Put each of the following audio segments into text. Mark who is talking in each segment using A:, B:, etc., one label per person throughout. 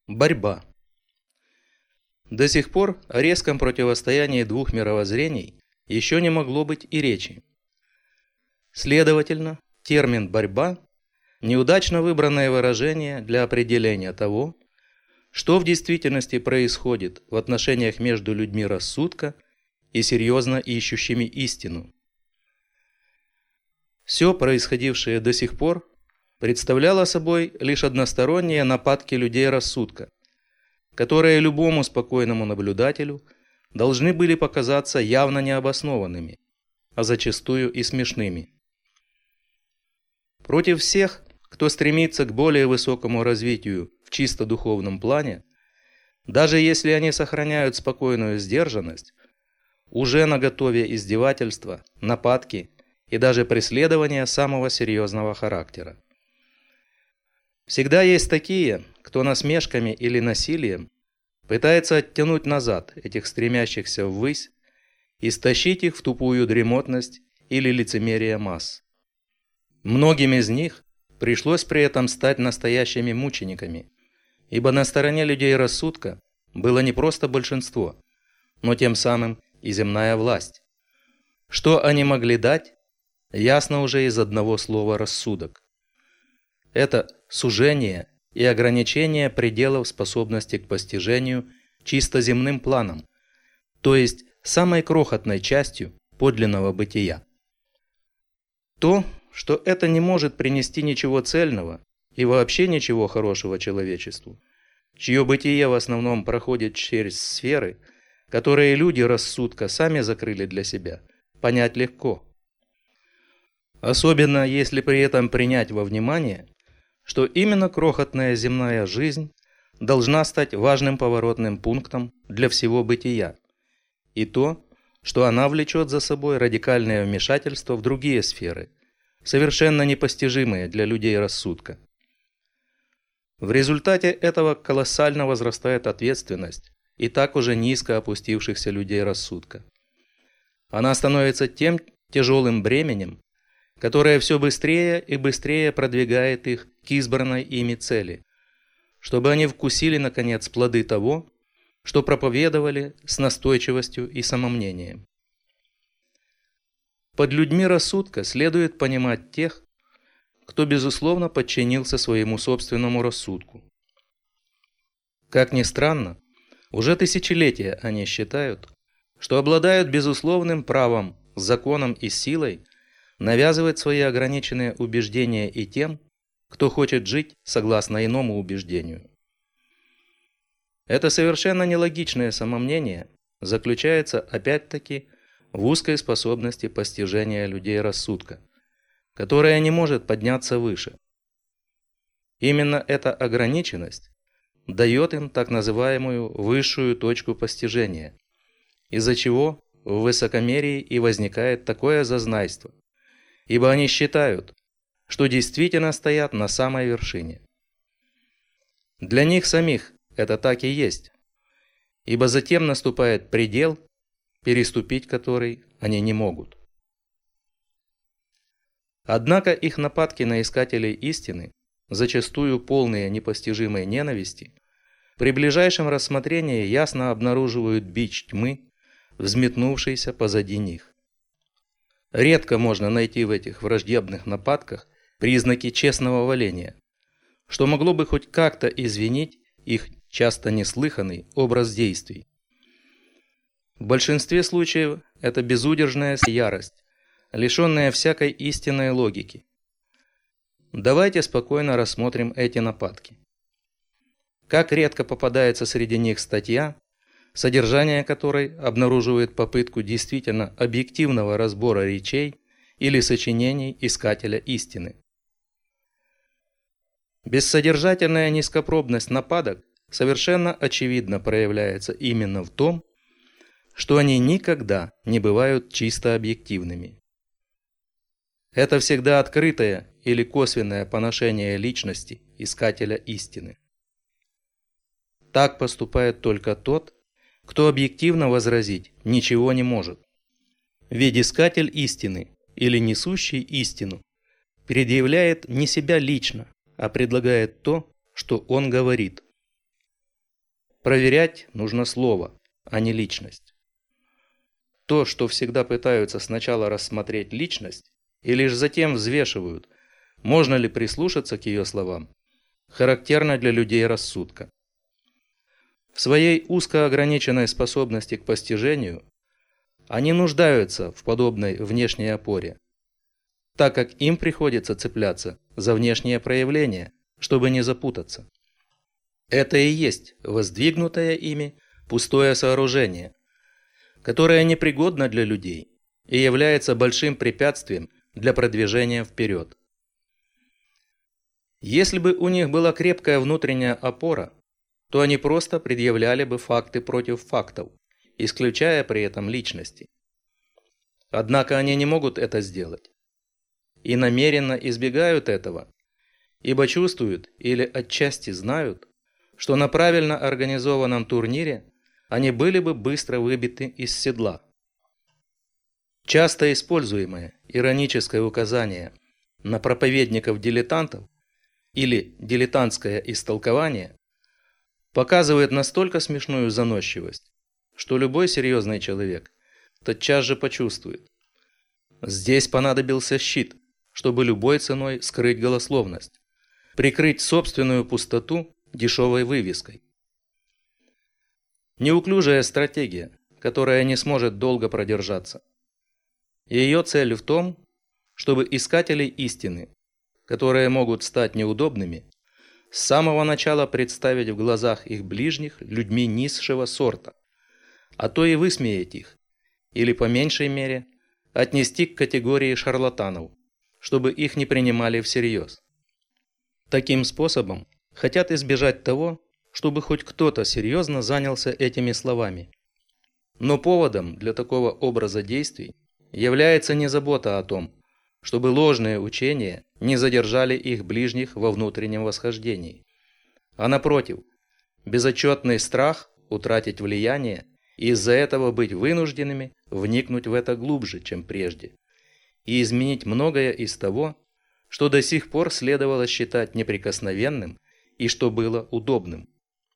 A: Борьба. До сих пор о резком противостоянии двух мировоззрений еще не могло быть и речи. Следовательно, термин «борьба» – неудачно выбранное выражение для определения того, что в действительности происходит в отношениях между людьми рассудка и серьезно ищущими истину. Все происходившее до сих пор представляло собой лишь односторонние нападки людей рассудка, которые любому спокойному наблюдателю должны были показаться явно необоснованными, а зачастую и смешными. Против всех, кто стремится к более высокому развитию в чисто духовном плане, даже если они сохраняют спокойную сдержанность, уже наготове издевательства, нападки и даже преследования самого серьезного характера. Всегда есть такие, кто насмешками или насилием пытается оттянуть назад этих стремящихся ввысь и стащить их в тупую дремотность или лицемерие масс. Многим из них пришлось при этом стать настоящими мучениками, ибо на стороне людей рассудка было не просто большинство, но тем самым и земная власть. Что они могли дать, ясно уже из одного слова «рассудок». Это сужение и ограничение пределов способности к постижению чисто земным планом, то есть самой крохотной частью подлинного бытия. То, что это не может принести ничего цельного и вообще ничего хорошего человечеству, чье бытие в основном проходит через сферы, которые люди рассудка сами закрыли для себя, понять легко. Особенно если при этом принять во внимание, что именно крохотная земная жизнь должна стать важным поворотным пунктом для всего бытия, и то, что она влечет за собой радикальное вмешательство в другие сферы, совершенно непостижимые для людей рассудка. В результате этого колоссально возрастает ответственность и так уже низко опустившихся людей рассудка. Она становится тем тяжелым бременем, которое все быстрее и быстрее продвигает их к избранной ими цели, чтобы они вкусили, наконец, плоды того, что проповедовали с настойчивостью и самомнением. Под людьми рассудка следует понимать тех, кто, безусловно, подчинился своему собственному рассудку. Как ни странно, уже тысячелетия они считают, что обладают безусловным правом, законом и силой навязывать свои ограниченные убеждения и тем, кто хочет жить согласно иному убеждению. Это совершенно нелогичное самомнение заключается опять-таки в узкой способности постижения людей рассудка, которая не может подняться выше. Именно эта ограниченность дает им так называемую высшую точку постижения, из-за чего в высокомерии и возникает такое зазнайство, ибо они считают, что действительно стоят на самой вершине. Для них самих это так и есть, ибо затем наступает предел, переступить который они не могут. Однако их нападки на искателей истины, зачастую полные непостижимой ненависти, при ближайшем рассмотрении ясно обнаруживают бич тьмы, взметнувшийся позади них. Редко можно найти в этих враждебных нападках признаки честного валения, что могло бы хоть как-то извинить их часто неслыханный образ действий. В большинстве случаев это безудержная ярость, лишенная всякой истинной логики. Давайте спокойно рассмотрим эти нападки. Как редко попадается среди них статья, содержание которой обнаруживает попытку действительно объективного разбора речей или сочинений искателя истины. Бессодержательная низкопробность нападок совершенно очевидно проявляется именно в том, что они никогда не бывают чисто объективными. Это всегда открытое или косвенное поношение личности искателя истины. Так поступает только тот, кто объективно возразить ничего не может. Ведь искатель истины или несущий истину предъявляет не себя лично, а предлагает то, что он говорит. Проверять нужно слово, а не личность. То, что всегда пытаются сначала рассмотреть личность и лишь затем взвешивают, можно ли прислушаться к ее словам, характерно для людей рассудка. В своей узко ограниченной способности к постижению они нуждаются в подобной внешней опоре, так как им приходится цепляться за внешние проявления, чтобы не запутаться. Это и есть воздвигнутое ими пустое сооружение, которое непригодно для людей и является большим препятствием для продвижения вперед. Если бы у них была крепкая внутренняя опора, то они просто предъявляли бы факты против фактов, исключая при этом личности. Однако они не могут это сделать. И намеренно избегают этого, ибо чувствуют или отчасти знают, что на правильно организованном турнире они были бы быстро выбиты из седла. Часто используемое ироническое указание на проповедников-дилетантов или дилетантское истолкование показывает настолько смешную заносчивость, что любой серьезный человек тотчас же почувствует. Здесь понадобился щит, чтобы любой ценой скрыть голословность, прикрыть собственную пустоту дешевой вывеской. Неуклюжая стратегия, которая не сможет долго продержаться. Ее цель в том, чтобы искателей истины, которые могут стать неудобными, с самого начала представить в глазах их ближних людьми низшего сорта, а то и высмеять их, или по меньшей мере отнести к категории шарлатанов, чтобы их не принимали всерьез. Таким способом хотят избежать того, чтобы хоть кто-то серьезно занялся этими словами. Но поводом для такого образа действий является не забота о том, чтобы ложные учения не задержали их ближних во внутреннем восхождении, а напротив, безотчетный страх утратить влияние и из-за этого быть вынужденными вникнуть в это глубже, чем прежде, и изменить многое из того, что до сих пор следовало считать неприкосновенным и что было удобным.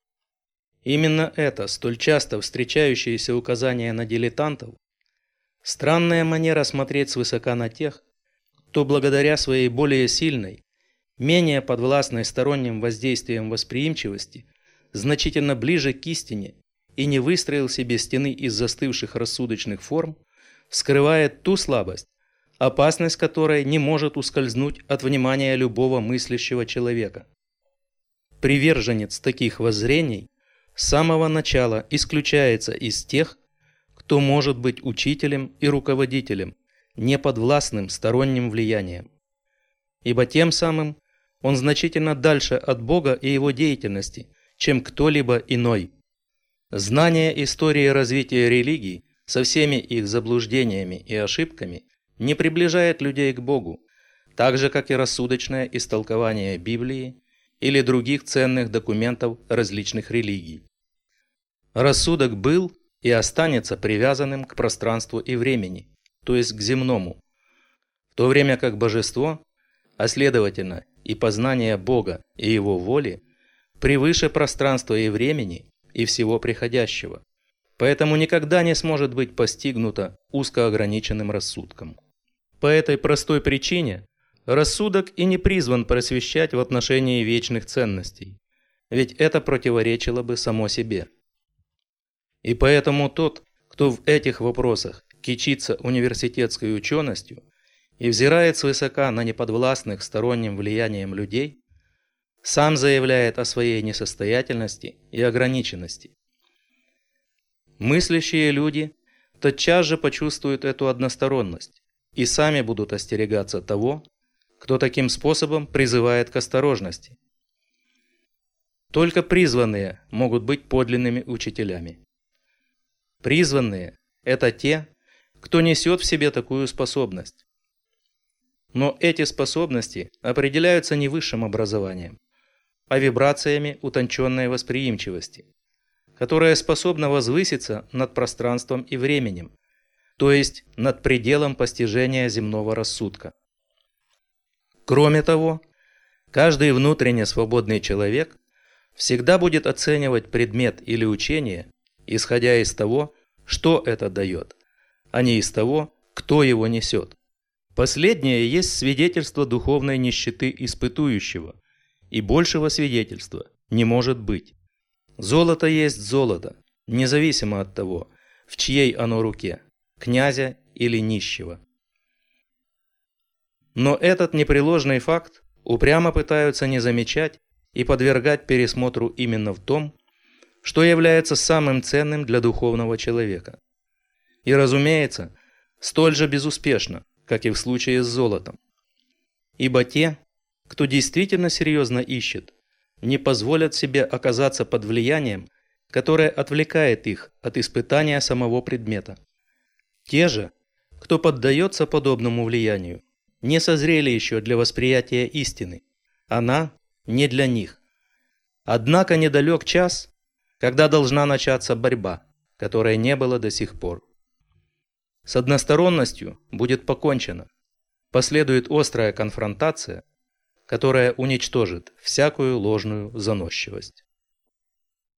A: Именно это столь часто встречающееся указание на дилетантов, странная манера смотреть свысока на тех, кто благодаря своей более сильной, менее подвластной сторонним воздействиям восприимчивости, значительно ближе к истине и не выстроил себе стены из застывших рассудочных форм, скрывает ту слабость, опасность которой не может ускользнуть от внимания любого мыслящего человека. Приверженец таких воззрений с самого начала исключается из тех, кто может быть учителем и руководителем, не подвластным сторонним влиянием. Ибо тем самым он значительно дальше от Бога и его деятельности, чем кто-либо иной. Знание истории развития религий со всеми их заблуждениями и ошибками не приближает людей к Богу, так же, как и рассудочное истолкование Библии или других ценных документов различных религий. Рассудок был и останется привязанным к пространству и времени, то есть к земному, в то время как божество, а следовательно и познание Бога и Его воли, превыше пространства и времени и всего приходящего, поэтому никогда не сможет быть постигнуто узкоограниченным рассудком. По этой простой причине рассудок и не призван просвещать в отношении вечных ценностей, ведь это противоречило бы само себе. И поэтому тот, кто в этих вопросах кичится университетской ученостью и взирает свысока на неподвластных сторонним влиянием людей, сам заявляет о своей несостоятельности и ограниченности. Мыслящие люди тотчас же почувствуют эту односторонность и сами будут остерегаться того, кто таким способом призывает к осторожности. Только призванные могут быть подлинными учителями. Призванные – это те, кто несет в себе такую способность. Но эти способности определяются не высшим образованием, а вибрациями утонченной восприимчивости, которая способна возвыситься над пространством и временем, то есть над пределом постижения земного рассудка. Кроме того, каждый внутренне свободный человек всегда будет оценивать предмет или учение, исходя из того, что это дает, а не из того, кто его несет. Последнее есть свидетельство духовной нищеты испытующего, и большего свидетельства не может быть. Золото есть золото, независимо от того, в чьей оно руке, князя или нищего. Но этот непреложный факт упрямо пытаются не замечать и подвергать пересмотру именно в том, что является самым ценным для духовного человека. И, разумеется, столь же безуспешно, как и в случае с золотом. Ибо те, кто действительно серьезно ищет, не позволят себе оказаться под влиянием, которое отвлекает их от испытания самого предмета. Те же, кто поддается подобному влиянию, не созрели еще для восприятия истины. Она не для них. Однако недалек час, когда должна начаться борьба, которой не было до сих пор. С односторонностью будет покончено. Последует острая конфронтация, которая уничтожит всякую ложную заносчивость.